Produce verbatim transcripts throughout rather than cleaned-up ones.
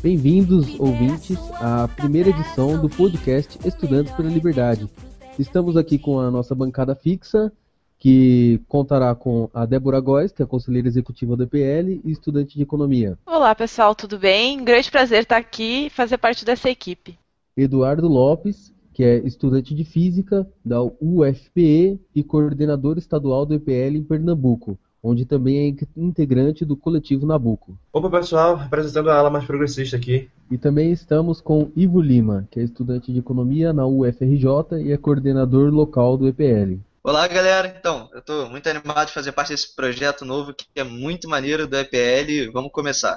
Bem-vindos, ouvintes, à primeira edição do podcast Estudantes pela Liberdade. Estamos aqui com a nossa bancada fixa, que contará com a Débora Góes, que é conselheira executiva do E P L e estudante de economia. Olá, pessoal, tudo bem? Grande prazer estar aqui e fazer parte dessa equipe. Eduardo Lopes, que é estudante de física da U F P E e coordenador estadual do E P L em Pernambuco, onde também é integrante do coletivo Nabuco. Opa, pessoal, representando a ala mais progressista aqui. E também estamos com Ivo Lima, que é estudante de economia na U F R J e é coordenador local do E P L. Olá, galera. Então, eu estou muito animado de fazer parte desse projeto novo que é muito maneiro do E P L. Vamos começar.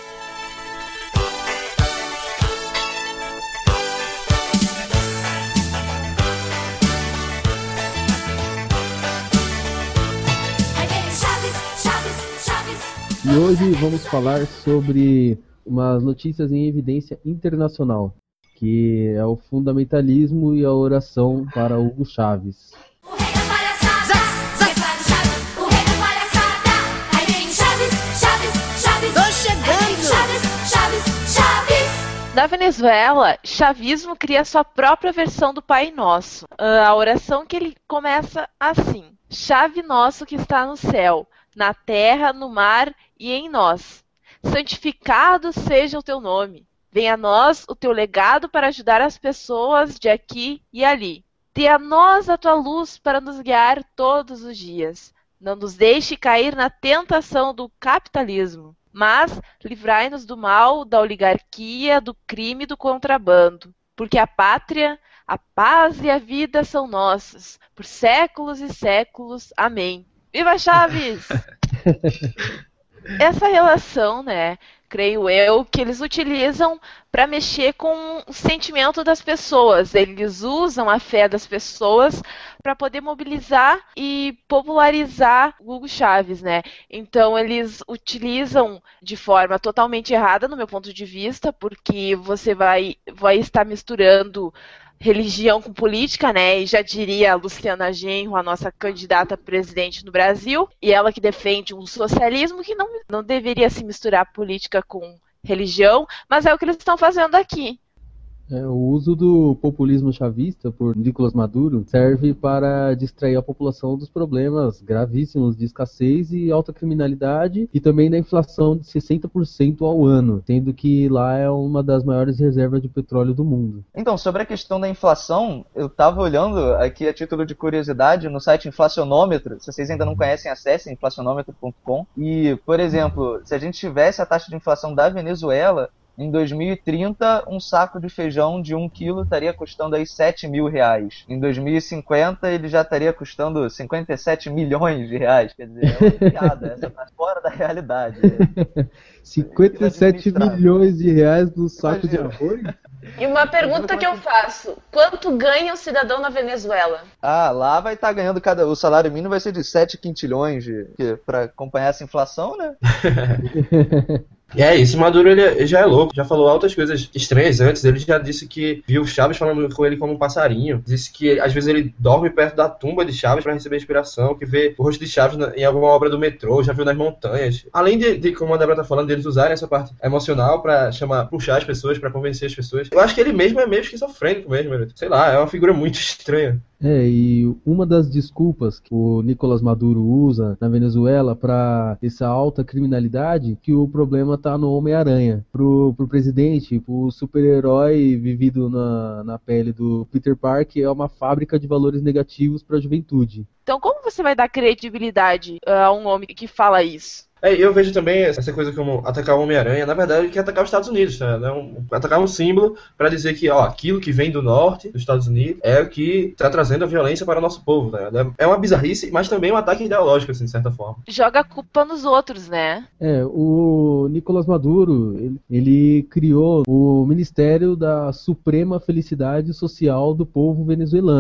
E hoje vamos falar sobre umas notícias em evidência internacional, que é o fundamentalismo e a oração para Hugo Chávez. O rei da palhaçada, Chaves, Chaves, o rei da palhaçada, aí vem Chaves, Chaves, Chaves, tô chegando, Chaves, Chaves, Chaves. Na Venezuela, chavismo cria sua própria versão do Pai Nosso. A oração que ele começa assim: Chave nosso que está no céu, na terra, no mar e em nós. Santificado seja o teu nome. Venha a nós o teu legado para ajudar as pessoas de aqui e ali. Dê a nós a tua luz para nos guiar todos os dias. Não nos deixe cair na tentação do capitalismo, mas livrai-nos do mal, da oligarquia, do crime e do contrabando. Porque a pátria, a paz e a vida são nossas, por séculos e séculos. Amém. Viva Chaves! Essa relação, né, creio eu, que eles utilizam para mexer com o sentimento das pessoas. Eles usam a fé das pessoas para poder mobilizar e popularizar o Hugo Chávez, né? Então eles utilizam de forma totalmente errada, no meu ponto de vista, porque você vai, vai estar misturando religião com política, né? E já diria a Luciana Genro, a nossa candidata a presidente no Brasil, e ela que defende um socialismo que não, não deveria se misturar política com religião, mas é o que eles estão fazendo aqui. É, o uso do populismo chavista por Nicolás Maduro serve para distrair a população dos problemas gravíssimos de escassez e alta criminalidade e também da inflação de sessenta por cento ao ano, sendo que lá é uma das maiores reservas de petróleo do mundo. Então, sobre a questão da inflação, eu estava olhando aqui a título de curiosidade no site Inflacionômetro. Se vocês ainda não conhecem, acessem inflacionômetro ponto com. E, por exemplo, se a gente tivesse a taxa de inflação da Venezuela, em dois mil e trinta, um saco de feijão de um quilo estaria custando aí sete mil reais. Em dois mil e cinquenta, ele já estaria custando cinquenta e sete milhões de reais. Quer dizer, é uma piada, essa tá fora da realidade. cinquenta e sete milhões de reais no saco de arroz? E uma pergunta que eu faço: quanto ganha um cidadão na Venezuela? Ah, lá vai estar ganhando cada... O salário mínimo vai ser de sete quintilhões de... para acompanhar essa inflação, né? E é isso, Maduro ele já é louco, já falou altas coisas estranhas antes. Ele já disse que viu Chávez falando com ele como um passarinho. Disse que às vezes ele dorme perto da tumba de Chávez para receber inspiração, que vê o rosto de Chávez em alguma obra do metrô, já viu nas montanhas. Além de, de como a Débora tá falando, deles usarem essa parte emocional para chamar, puxar as pessoas, para convencer as pessoas. Eu acho que ele mesmo é meio esquizofrênico mesmo, sei lá, é uma figura muito estranha. É, e uma das desculpas que o Nicolás Maduro usa na Venezuela para essa alta criminalidade, que o problema tá no Homem-Aranha. Pro, pro presidente, o super-herói vivido na, na pele do Peter Parker é uma fábrica de valores negativos para a juventude. Então como você vai dar credibilidade a um homem que fala isso? É, eu vejo também essa coisa como atacar o Homem-Aranha, na verdade, que é atacar os Estados Unidos, tá? É um, atacar um símbolo para dizer que ó, aquilo que vem do norte dos Estados Unidos é o que está trazendo a violência para o nosso povo, tá? É uma bizarrice, mas também um ataque ideológico, assim, de certa forma. Joga a culpa nos outros, né? É, o Nicolás Maduro, ele, ele criou o Ministério da Suprema Felicidade Social do Povo Venezuelano, que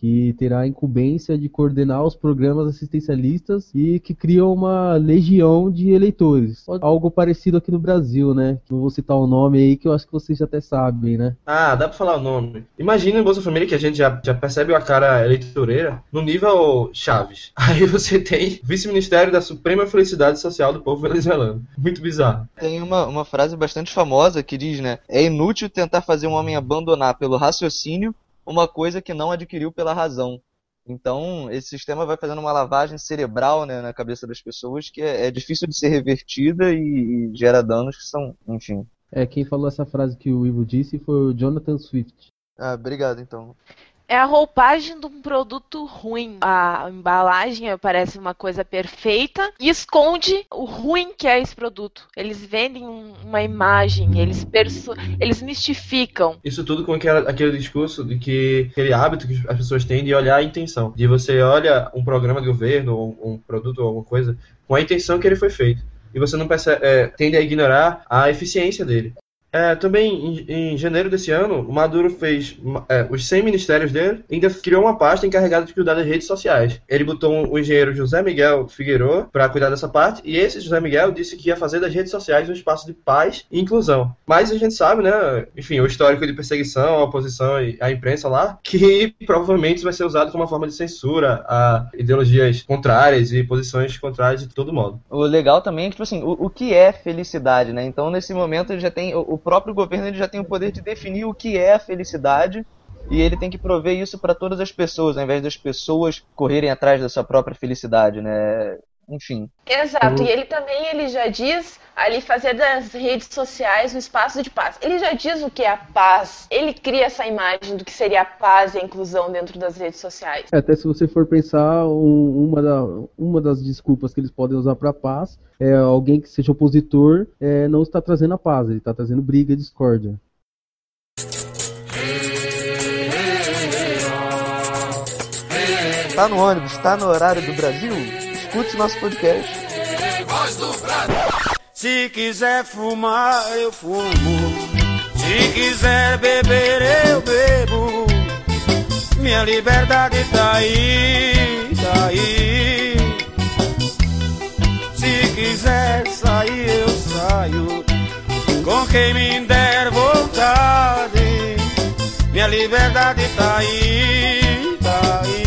que terá a incumbência de coordenar os programas assistencialistas e que cria uma legião de eleitores. Algo parecido aqui no Brasil, né? Não vou citar o nome aí, que eu acho que vocês já até sabem, né? Ah, dá pra falar o nome. Imagina o Bolsa Família, que a gente já, já percebe a cara eleitoreira, no nível Chaves. Aí você tem vice-ministério da Suprema Felicidade Social do povo venezuelano. Muito bizarro. Tem uma, uma frase bastante famosa que diz, né? É inútil tentar fazer um homem abandonar pelo raciocínio uma coisa que não adquiriu pela razão. Então, esse sistema vai fazendo uma lavagem cerebral, né, na cabeça das pessoas que é, é difícil de ser revertida e, e gera danos que são, enfim. É, quem falou essa frase que o Ivo disse foi o Jonathan Swift. Ah, obrigado, então. É a roupagem de um produto ruim. A embalagem parece uma coisa perfeita e esconde o ruim que é esse produto. Eles vendem um, uma imagem, eles, perso eles mistificam. Isso tudo com aquele, aquele discurso de que aquele hábito que as pessoas têm de olhar a intenção. De você olha um programa de governo, ou um produto ou alguma coisa, com a intenção que ele foi feito. E você não percebe, é, tende a ignorar a eficiência dele. É, também, em, em janeiro desse ano, o Maduro fez é, os cem ministérios dele e ainda criou uma pasta encarregada de cuidar das redes sociais. Ele botou o engenheiro José Miguel Figueiredo para cuidar dessa parte, e esse José Miguel disse que ia fazer das redes sociais um espaço de paz e inclusão. Mas a gente sabe, né, enfim, o histórico de perseguição à oposição e à imprensa lá, que provavelmente vai ser usado como uma forma de censura a ideologias contrárias e posições contrárias de todo modo. O legal também é que, tipo assim, o, o que é felicidade, né? Então, nesse momento, ele já tem... O, o próprio governo ele já tem o poder de definir o que é a felicidade e ele tem que prover isso para todas as pessoas, ao invés das pessoas correrem atrás da sua própria felicidade, né? Enfim. Exato, e ele também ele já diz ali fazer das redes sociais um espaço de paz. Ele já diz o que é a paz. Ele cria essa imagem do que seria a paz e a inclusão dentro das redes sociais. É, até se você for pensar, um, uma, da, uma das desculpas que eles podem usar para paz é alguém que seja opositor é, não está trazendo a paz, ele está trazendo briga e discórdia. Tá no ônibus, tá no horário do Brasil? Escute nosso podcast. Se quiser fumar, eu fumo. Se quiser beber, eu bebo. Minha liberdade tá aí, tá aí. Se quiser sair, eu saio. Com quem me der vontade. Minha liberdade tá aí, tá aí.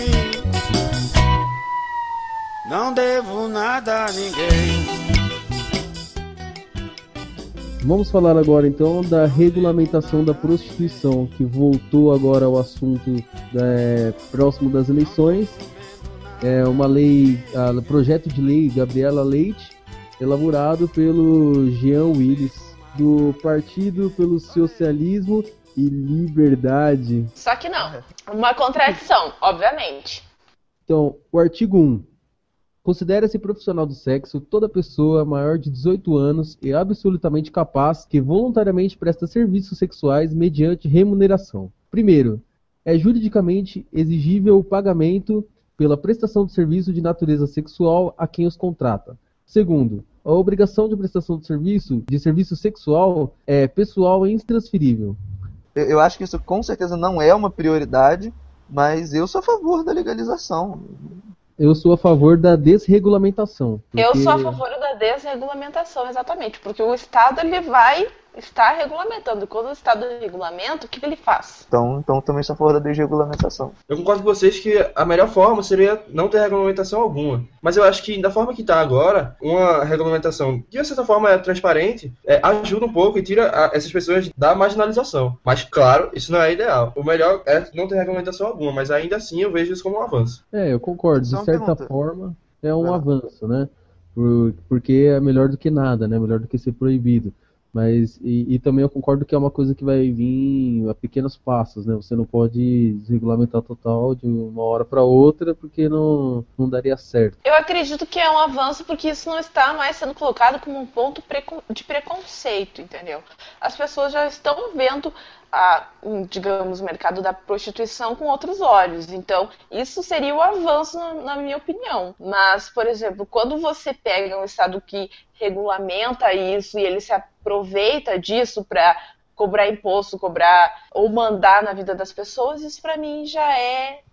Não devo nada a ninguém. Vamos falar agora então da regulamentação da prostituição, que voltou agora ao assunto é, próximo das eleições. É uma lei, a, projeto de lei Gabriela Leite, elaborado pelo Jean Willis, do Partido pelo Socialismo e Liberdade. Só que não, uma contradição, obviamente. Então, o artigo um. Considera-se profissional do sexo toda pessoa maior de dezoito anos e absolutamente capaz que voluntariamente presta serviços sexuais mediante remuneração. Primeiro, é juridicamente exigível o pagamento pela prestação de serviço de natureza sexual a quem os contrata. Segundo, a obrigação de prestação de serviço de serviço sexual é pessoal e intransferível. Eu, eu acho que isso com certeza não é uma prioridade, mas eu sou a favor da legalização. Eu sou a favor da desregulamentação. Porque... Eu sou a favor da desregulamentação, exatamente. Porque o Estado ele vai estar regulamentando. Quando o Estado regulamenta, o que ele faz? Então, então também sou a favor da desregulamentação. Eu concordo com vocês que a melhor forma seria não ter regulamentação alguma. Mas eu acho que, da forma que está agora, uma regulamentação que, de certa forma, é transparente, é, ajuda um pouco e tira a, essas pessoas da marginalização. Mas, claro, isso não é ideal. O melhor é não ter regulamentação alguma, mas ainda assim eu vejo isso como um avanço. É, eu concordo. Só De uma certa pergunta. forma, é um Ah. avanço, né? Por, porque é melhor do que nada, né? Melhor do que ser proibido. Mas, e, e também eu concordo que é uma coisa que vai vir a pequenos passos, né? Você não pode desregulamentar total de uma hora para outra, porque não, não daria certo. Eu acredito que é um avanço porque isso não está mais sendo colocado como um ponto precon- de preconceito, entendeu? As pessoas já estão vendo, a, digamos, o mercado da prostituição com outros olhos. Então, isso seria o avanço, na, na minha opinião. Mas, por exemplo, quando você pega um estado que regulamenta isso e ele se aproveita disso para cobrar imposto, cobrar ou mandar na vida das pessoas, isso para mim já é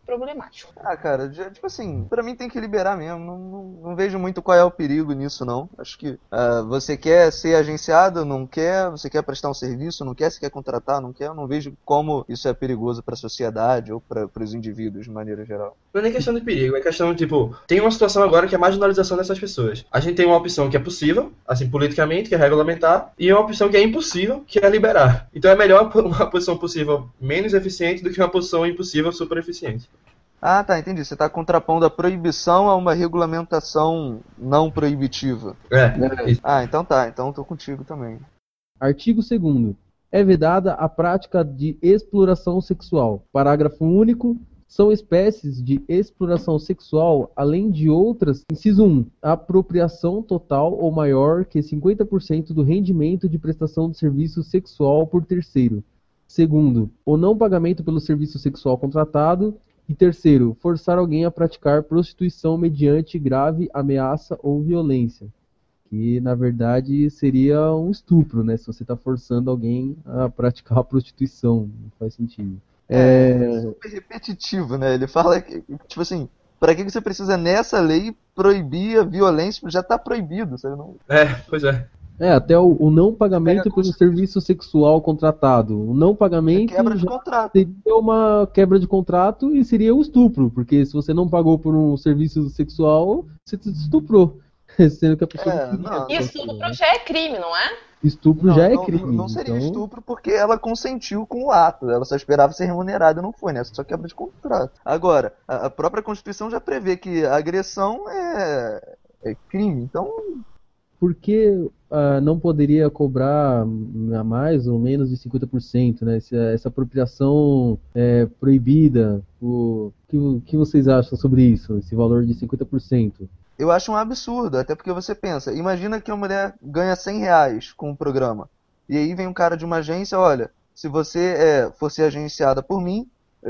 problemático. Ah, cara, já, tipo assim, pra mim tem que liberar mesmo. Não, não, não vejo muito qual é o perigo nisso, não. Acho que uh, você quer ser agenciado, não quer, você quer prestar um serviço, não quer, você quer contratar, não quer. Eu não vejo como isso é perigoso pra sociedade ou para os indivíduos de maneira geral. Não é nem questão de perigo, é questão, tipo, tem uma situação agora que é a marginalização dessas pessoas. A gente tem uma opção que é possível, assim, politicamente, que é regulamentar, e uma opção que é impossível, que é liberar. Então é melhor uma posição possível menos eficiente do que uma posição impossível super eficiente. Ah, tá, entendi. Você está contrapondo a proibição a uma regulamentação não proibitiva. É, isso. Ah, então tá. Então tô contigo também. Artigo segundo. É vedada a prática de exploração sexual. Parágrafo único. São espécies de exploração sexual, além de outras. Inciso um. Apropriação total ou maior que cinquenta por cento do rendimento de prestação de serviço sexual por terceiro. Segundo. O não pagamento pelo serviço sexual contratado. E terceiro. Forçar alguém a praticar prostituição mediante grave ameaça ou violência. Que, na verdade, seria um estupro, né? Se você está forçando alguém a praticar a prostituição. Não faz sentido. É, é super repetitivo, né? Ele fala que, tipo assim, pra que você precisa nessa lei proibir a violência? Já tá proibido, sabe? Não... É, pois é. É, até o, o não pagamento pelo serviço sexual contratado. O não pagamento é quebra de contrato. Seria uma quebra de contrato e seria um estupro, porque se você não pagou por um serviço sexual, você estuprou. Sendo que a pessoa é, não não, e estupro né? já é crime, não é? Estupro não, já é não, crime. Não, não seria então... estupro porque ela consentiu com o ato. Ela só esperava ser remunerada e não foi, né? Só quebra de contrato. Agora, a, a própria Constituição já prevê que a agressão é, é crime. Então... Por que uh, não poderia cobrar a mais ou menos de cinquenta por cento, né? Essa, essa apropriação é, proibida. O que, que vocês acham sobre isso? Esse valor de cinquenta por cento? Eu acho um absurdo, até porque você pensa, imagina que uma mulher ganha cem reais com o programa, e aí vem um cara de uma agência, olha, se você é, for ser agenciada por mim,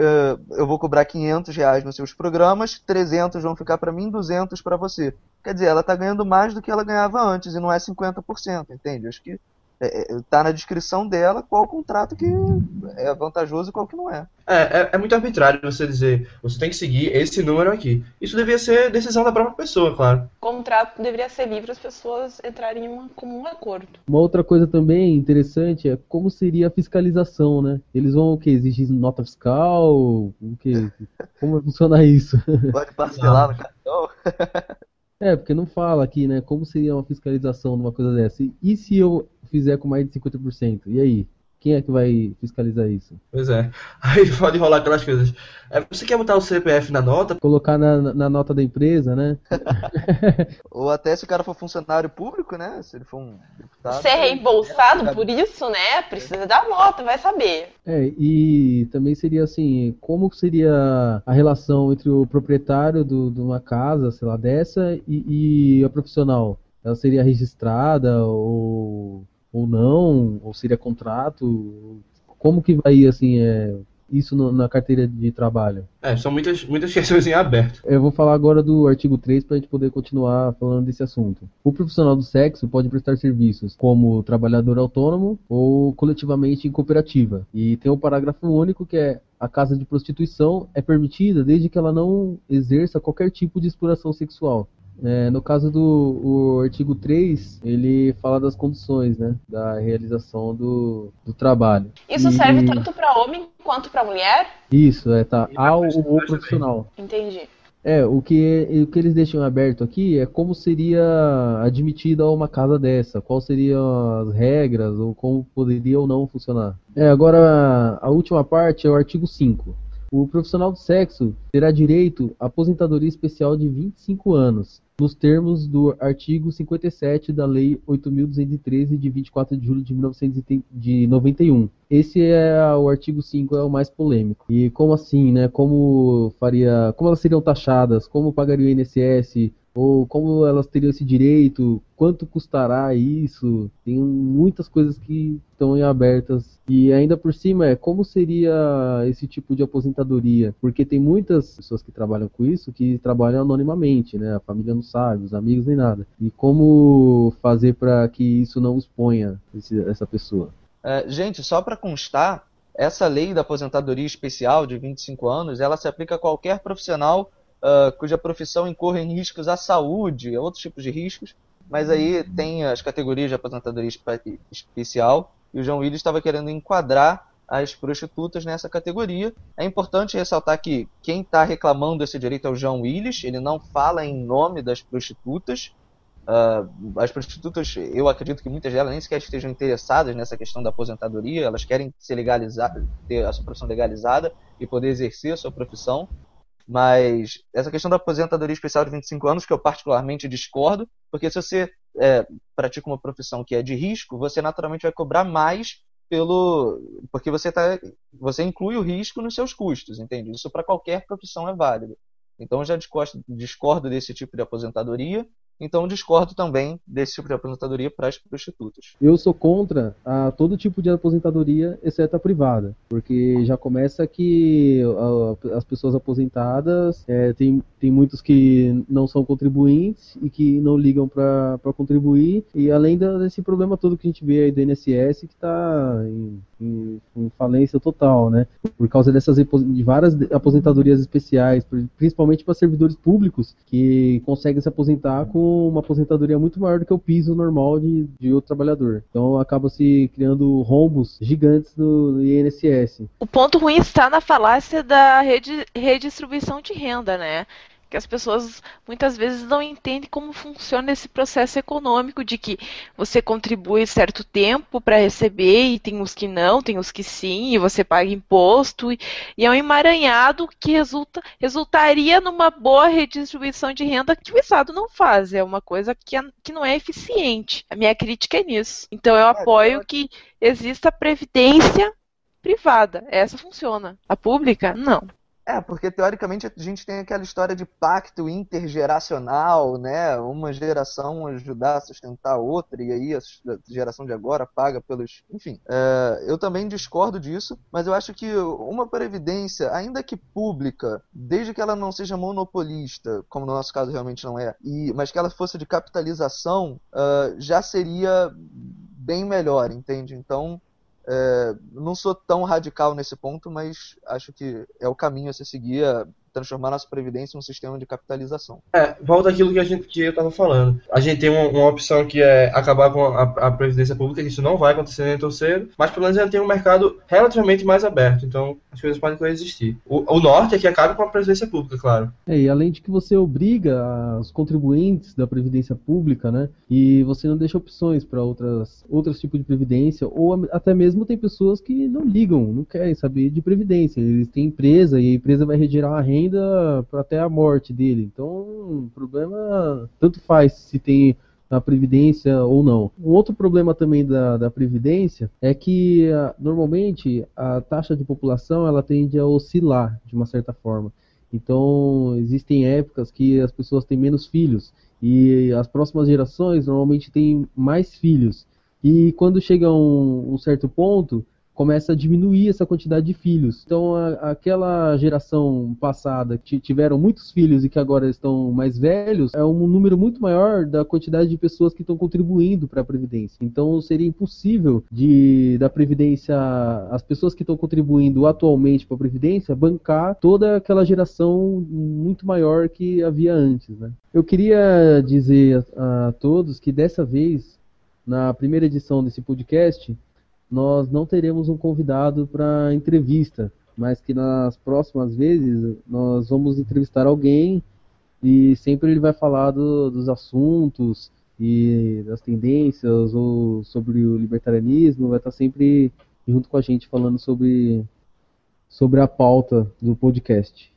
eu vou cobrar quinhentos reais nos seus programas, trezentos vão ficar para mim, duzentos para você. Quer dizer, ela está ganhando mais do que ela ganhava antes, e não é cinquenta por cento, entende? Acho que está na descrição dela qual contrato que é vantajoso e qual que não é. É, é. É muito arbitrário você dizer, você tem que seguir esse número aqui. Isso devia ser decisão da própria pessoa, claro. O contrato deveria ser livre, as pessoas entrarem em um comum acordo. Uma outra coisa também interessante é como seria a fiscalização, né? Eles vão o quê? Exigir nota fiscal? O quê? Como vai funcionar isso? Pode parcelar no cartão? É, porque não fala aqui, né? Como seria uma fiscalização numa coisa dessa? E, e se eu fizer com mais de cinquenta por cento? E aí? Quem é que vai fiscalizar isso? Pois é. Aí pode rolar aquelas coisas. É, você quer botar o C P F na nota? Colocar na, na nota da empresa, né? Ou até se o cara for funcionário público, né? Se ele for um deputado... Ser reembolsado é, por isso, né? Precisa da nota, vai saber. É, e também seria assim, como seria a relação entre o proprietário do, de uma casa, sei lá, dessa, e, e a profissional? Ela seria registrada ou... ou não, ou seria contrato, como que vai assim, é, isso no, na carteira de trabalho? É, são muitas, muitas questões em aberto. Eu vou falar agora do artigo três para a gente poder continuar falando desse assunto. O profissional do sexo pode prestar serviços como trabalhador autônomo ou coletivamente em cooperativa. E tem um parágrafo único que é: a casa de prostituição é permitida desde que ela não exerça qualquer tipo de exploração sexual. É, no caso do o artigo três, ele fala das condições, né, da realização do, do trabalho. Isso e... serve tanto para homem quanto para mulher? Isso, é, tá, ao ou profissional. Entendi. É, o que, o que eles deixam aberto aqui é como seria admitida uma casa dessa, quais seriam as regras, ou como poderia ou não funcionar. É, agora, a última parte é o artigo cinco. O profissional do sexo terá direito à aposentadoria especial de vinte e cinco anos, nos termos do artigo cinquenta e sete da Lei oito mil duzentos e treze, de vinte e quatro de julho de mil novecentos e noventa e um. Esse é o artigo cinco, é o mais polêmico. E como assim, né? Como faria, como elas seriam taxadas? Como pagaria o I N S S? Ou como elas teriam esse direito? Quanto custará isso? Tem muitas coisas que estão em abertas. E ainda por cima é como seria esse tipo de aposentadoria? Porque tem muitas pessoas que trabalham com isso que trabalham anonimamente, né? A família não sabe, os amigos nem nada. E como fazer para que isso não exponha esse, essa pessoa? É, gente, só para constar, essa lei da aposentadoria especial de vinte e cinco anos, ela se aplica a qualquer profissional uh, cuja profissão incorra em riscos à saúde, a outros tipos de riscos, mas aí tem as categorias de aposentadoria espe- especial, e o João Willis estava querendo enquadrar as prostitutas nessa categoria. É importante ressaltar que quem está reclamando desse direito é o João Willis, ele não fala em nome das prostitutas. Uh, as prostitutas, eu acredito que muitas delas nem sequer estejam interessadas nessa questão da aposentadoria, elas querem ser legalizadas, ter a sua profissão legalizada e poder exercer a sua profissão, mas essa questão da aposentadoria especial de vinte e cinco anos, que eu particularmente discordo, porque se você é, pratica uma profissão que é de risco, você naturalmente vai cobrar mais pelo porque você, tá, você inclui o risco nos seus custos, entende? Isso para qualquer profissão é válido. Então eu já discordo, discordo desse tipo de aposentadoria. Então discordo também desse tipo de aposentadoria para as prostitutas. Eu sou contra a todo tipo de aposentadoria, exceto a privada, porque já começa que a, as pessoas aposentadas, é, tem, tem muitos que não são contribuintes e que não ligam para contribuir, e além desse problema todo que a gente vê aí do I N S S, que está em, em, em falência total, né? Por causa dessas de várias aposentadorias especiais, principalmente para servidores públicos, que conseguem se aposentar com uma aposentadoria muito maior do que o piso normal de, de outro trabalhador. Então acaba se criando rombos gigantes no, no I N S S. O ponto ruim está na falácia da redi- redistribuição de renda, né? Que as pessoas muitas vezes não entendem como funciona esse processo econômico de que você contribui certo tempo para receber e tem os que não, tem os que sim, e você paga imposto, e, e é um emaranhado que resulta, resultaria numa boa redistribuição de renda que o Estado não faz, é uma coisa que, é, que não é eficiente. A minha crítica é nisso. Então eu apoio que exista previdência privada, essa funciona. A pública, não. É, porque teoricamente a gente tem aquela história de pacto intergeracional, né? Uma geração ajudar a sustentar a outra, e aí a geração de agora paga pelos... Enfim, é, eu também discordo disso, mas eu acho que uma previdência, ainda que pública, desde que ela não seja monopolista, como no nosso caso realmente não é, e, mas que ela fosse de capitalização, uh, já seria bem melhor, entende? Então... É, não sou tão radical nesse ponto, mas acho que é o caminho a se seguir, a transformar nossa previdência em um sistema de capitalização. É, volta àquilo que, a gente, que eu estava falando. A gente tem uma, uma opção que é acabar com a, a previdência pública, que isso não vai acontecer nem tão cedo, mas pelo menos ela tem um mercado relativamente mais aberto, então as coisas podem coexistir. O, o norte é que acabe com a previdência pública, claro. É, e além de que você obriga os contribuintes da previdência pública, né, e você não deixa opções para outras outros tipos de previdência, ou até mesmo tem pessoas que não ligam, não querem saber de previdência, eles têm empresa e a empresa vai gerar uma renda para até a morte dele. Então, o problema tanto faz se tem a previdência ou não. Um outro problema também da, da previdência é que normalmente a taxa de população ela tende a oscilar de uma certa forma. Então, existem épocas que as pessoas têm menos filhos e as próximas gerações normalmente têm mais filhos. E quando chega a um, um certo ponto, começa a diminuir essa quantidade de filhos. Então, a, aquela geração passada que tiveram muitos filhos e que agora estão mais velhos, é um número muito maior da quantidade de pessoas que estão contribuindo para a Previdência. Então, seria impossível de, da Previdência, as pessoas que estão contribuindo atualmente para a Previdência, bancar toda aquela geração muito maior que havia antes, né? Eu queria dizer a, a todos que dessa vez, na primeira edição desse podcast, nós não teremos um convidado para entrevista, mas que nas próximas vezes nós vamos entrevistar alguém e sempre ele vai falar do, dos assuntos e das tendências ou sobre o libertarianismo, vai estar sempre junto com a gente falando sobre, sobre a pauta do podcast.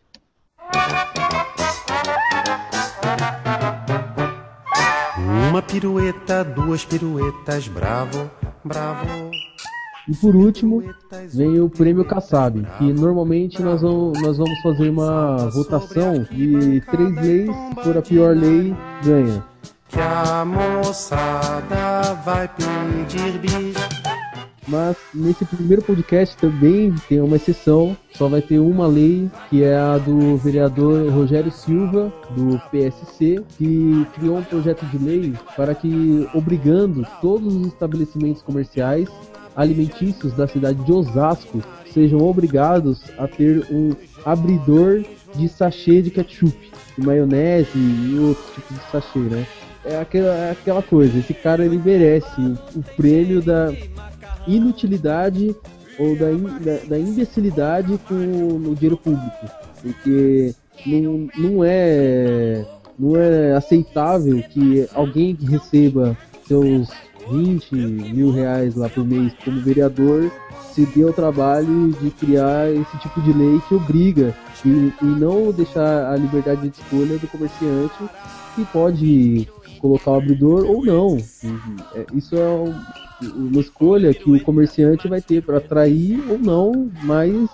Uma pirueta, duas piruetas, bravo, bravo. E por último, vem o Prêmio Kassab, que normalmente nós vamos, nós vamos fazer uma votação de três leis, por a pior lei ganha. Que a moçada vai pedir bis. Mas nesse primeiro podcast também tem uma exceção, só vai ter uma lei, que é a do vereador Rogério Silva, do P S C, que criou um projeto de lei para que, obrigando todos os estabelecimentos comerciais alimentícios da cidade de Osasco sejam obrigados a ter um abridor de sachê de ketchup, de maionese e outros tipos de sachê, né? É aquela, é aquela coisa, esse cara ele merece o, o prêmio da inutilidade ou da, in, da, da imbecilidade com o dinheiro público, porque não, não, é, não é aceitável que alguém que receba seus vinte mil reais lá por mês como vereador se dê o trabalho de criar esse tipo de lei que obriga e, e não deixar a liberdade de escolha do comerciante, que pode colocar o abridor ou não. Isso é uma escolha que o comerciante vai ter para atrair ou não mais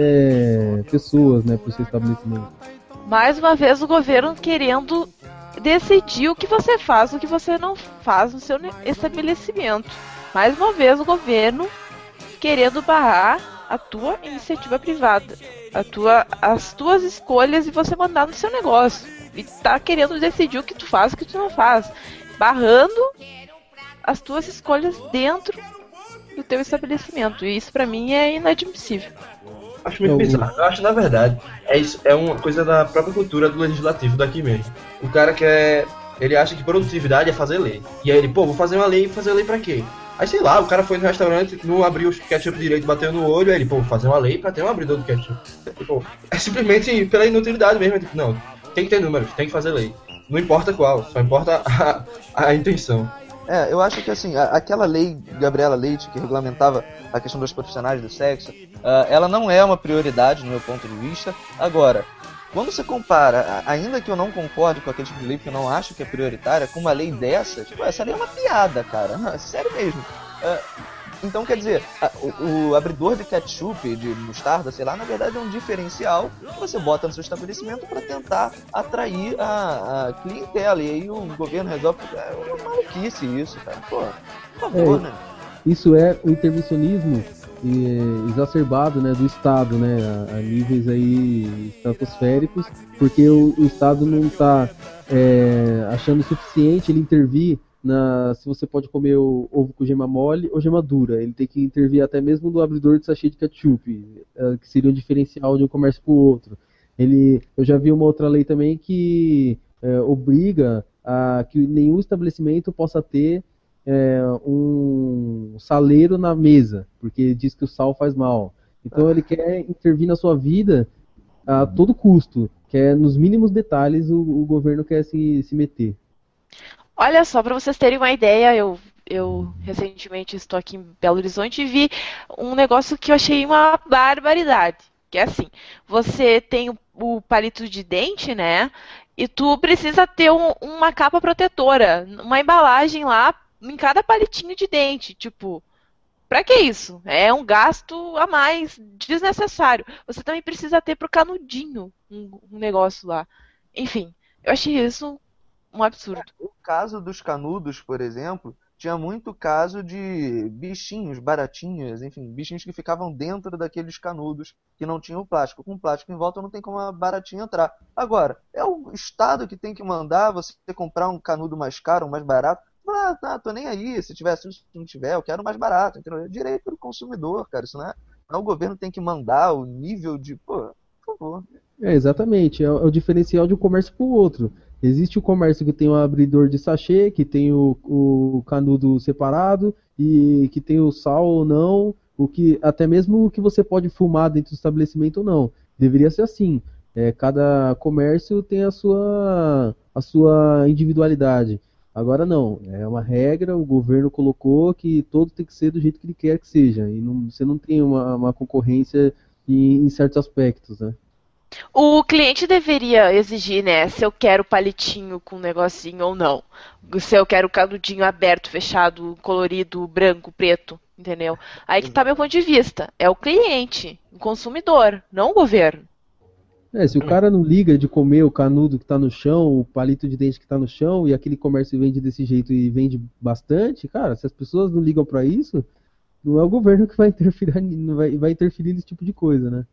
é, pessoas, né, para o seu estabelecimento. Mais uma vez o governo querendo decidir o que você faz, o que você não faz no seu estabelecimento. Mais uma vez o governo querendo barrar a tua iniciativa privada, a tua, as tuas escolhas e você mandar no seu negócio. E tá querendo decidir o que tu faz e o que tu não faz, barrando as tuas escolhas dentro do teu estabelecimento. E isso pra mim é inadmissível. Acho muito bizarro. Eu acho, na verdade, é, isso, é uma coisa da própria cultura do legislativo daqui mesmo. O cara quer... Ele acha que produtividade é fazer lei. E aí ele, pô, vou fazer uma lei, fazer lei pra quê? Aí, sei lá, o cara foi no restaurante, não abriu o ketchup direito, bateu no olho, aí ele, pô, vou fazer uma lei pra ter um abridor do ketchup. Pô, é simplesmente pela inutilidade mesmo, é tipo, não, tem que ter números, tem que fazer lei. Não importa qual, só importa a, a intenção. É, eu acho que assim, a, aquela lei Gabriela Leite que regulamentava a questão dos profissionais do sexo, uh, ela não é uma prioridade no meu ponto de vista. Agora, quando você compara, ainda que eu não concorde com aquele tipo de lei, porque eu não acho que é prioritária, com uma lei dessa, tipo, essa lei é uma piada, cara, sério mesmo. Uh, então, quer dizer, a, o, o abridor de ketchup, de mostarda, sei lá, na verdade é um diferencial que você bota no seu estabelecimento para tentar atrair a, a clientela. E aí o governo resolve... É uma maluquice isso, cara. Pô, por favor, é, né? Isso é o intervencionismo exacerbado, né, do Estado, né, a, a níveis aí estratosféricos, porque o, o Estado não está é, achando suficiente ele intervir na, se você pode comer o ovo com gema mole ou gema dura. Ele tem que intervir até mesmo no abridor de sachê de ketchup, é, que seria um diferencial de um comércio para o outro. Ele, eu já vi uma outra lei também que é, obriga a que nenhum estabelecimento possa ter é, um saleiro na mesa, porque diz que o sal faz mal. Então ele quer intervir na sua vida a todo custo, quer nos mínimos detalhes o, o governo quer se, se meter. Olha só, para vocês terem uma ideia, eu, eu recentemente estou aqui em Belo Horizonte e vi um negócio que eu achei uma barbaridade. Que é assim, você tem o, o palito de dente, né? E tu precisa ter um, uma capa protetora, uma embalagem lá em cada palitinho de dente. Tipo, pra que isso? É um gasto a mais, desnecessário. Você também precisa ter pro canudinho um, um negócio lá. Enfim, eu achei isso um absurdo. O caso dos canudos, por exemplo, tinha muito caso de bichinhos, baratinhas, enfim, bichinhos que ficavam dentro daqueles canudos que não tinham plástico. Com plástico em volta não tem como a baratinha entrar. Agora, é o Estado que tem que mandar você comprar um canudo mais caro, mais barato. Ah, tá, tô nem aí, se tiver, se não tiver, eu quero mais barato, entendeu? É direito do consumidor, cara, isso não é, não é o governo tem que mandar o nível de, pô, por favor. É, exatamente, é o, é o diferencial de um comércio para o outro. Existe o comércio que tem o abridor de sachê, que tem o, o canudo separado, e que tem o sal ou não, o que, até mesmo o que você pode fumar dentro do estabelecimento ou não. Deveria ser assim, é, cada comércio tem a sua, a sua individualidade. Agora não, é uma regra, o governo colocou que todo tem que ser do jeito que ele quer que seja, e não, você não tem uma, uma concorrência em, em certos aspectos, né? O cliente deveria exigir, né, se eu quero palitinho com negocinho ou não. Se eu quero canudinho aberto, fechado, colorido, branco, preto, entendeu? Aí que tá meu ponto de vista. É o cliente, o consumidor, não o governo. É, se o cara não liga de comer o canudo que tá no chão, o palito de dente que tá no chão, e aquele comércio vende desse jeito e vende bastante, cara, se as pessoas não ligam pra isso, não é o governo que vai interferir, não vai, vai interferir nesse tipo de coisa, né?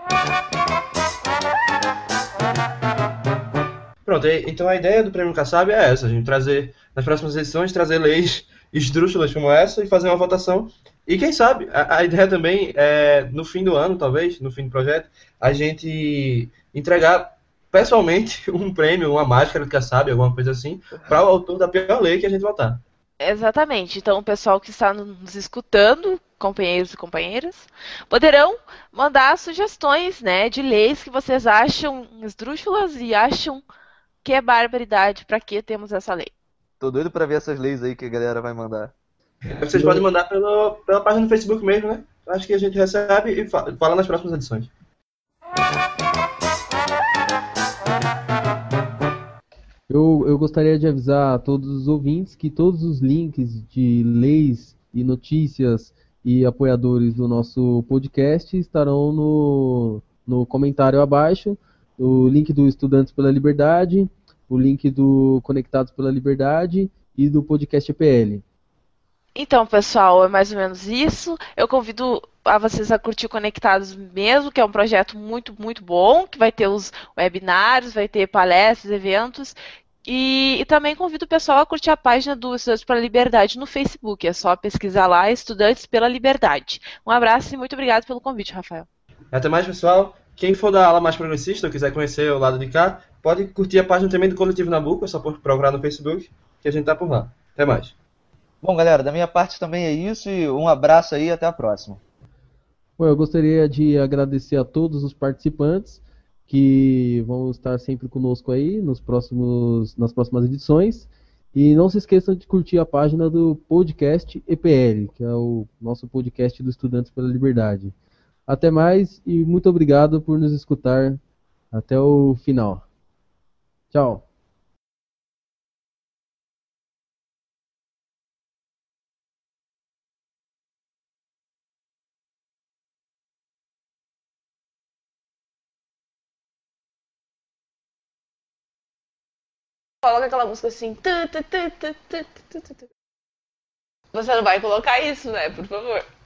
Pronto, então a ideia do Prêmio Kassab é essa, a gente trazer, nas próximas edições, trazer leis esdrúxulas como essa e fazer uma votação E quem sabe, a, a ideia também é, no fim do ano, talvez, no fim do projeto, a gente entregar pessoalmente um prêmio, uma máscara, quem sabe, alguma coisa assim, para o autor da pior lei que a gente votar. Exatamente. Então, o pessoal que está nos escutando, companheiros e companheiras, poderão mandar sugestões, né, de leis que vocês acham esdrúxulas e acham que é barbaridade. Para que temos essa lei? Tô doido pra ver essas leis aí que a galera vai mandar. Vocês podem mandar pelo, pela página do Facebook mesmo, né? Acho que a gente recebe e fa- fala nas próximas edições. Eu, eu gostaria de avisar a todos os ouvintes que todos os links de leis e notícias e apoiadores do nosso podcast estarão no, no comentário abaixo. O link do Estudantes pela Liberdade, o link do Conectados pela Liberdade e do podcast E P L. Então, pessoal, é mais ou menos isso. Eu convido a vocês a curtir o Conectados mesmo, que é um projeto muito, muito bom, que vai ter os webinários, vai ter palestras, eventos. E, e também convido o pessoal a curtir a página do Estudantes pela Liberdade no Facebook. É só pesquisar lá, Estudantes pela Liberdade. Um abraço e muito obrigado pelo convite, Rafael. Até mais, pessoal. Quem for da ala mais progressista ou quiser conhecer o lado de cá, pode curtir a página também do Coletivo Nabucco, é só procurar no Facebook, que a gente tá por lá. Até mais. Bom, galera, da minha parte também é isso e um abraço aí e até a próxima. Bom, eu gostaria de agradecer a todos os participantes que vão estar sempre conosco aí nos próximos, nas próximas edições. E não se esqueçam de curtir a página do podcast E P L, que é o nosso podcast do Estudantes pela Liberdade. Até mais e muito obrigado por nos escutar até o final. Tchau. Coloca aquela música assim. Tu, tu, tu, tu, tu, tu, tu, tu. Você não vai colocar isso, né? Por favor.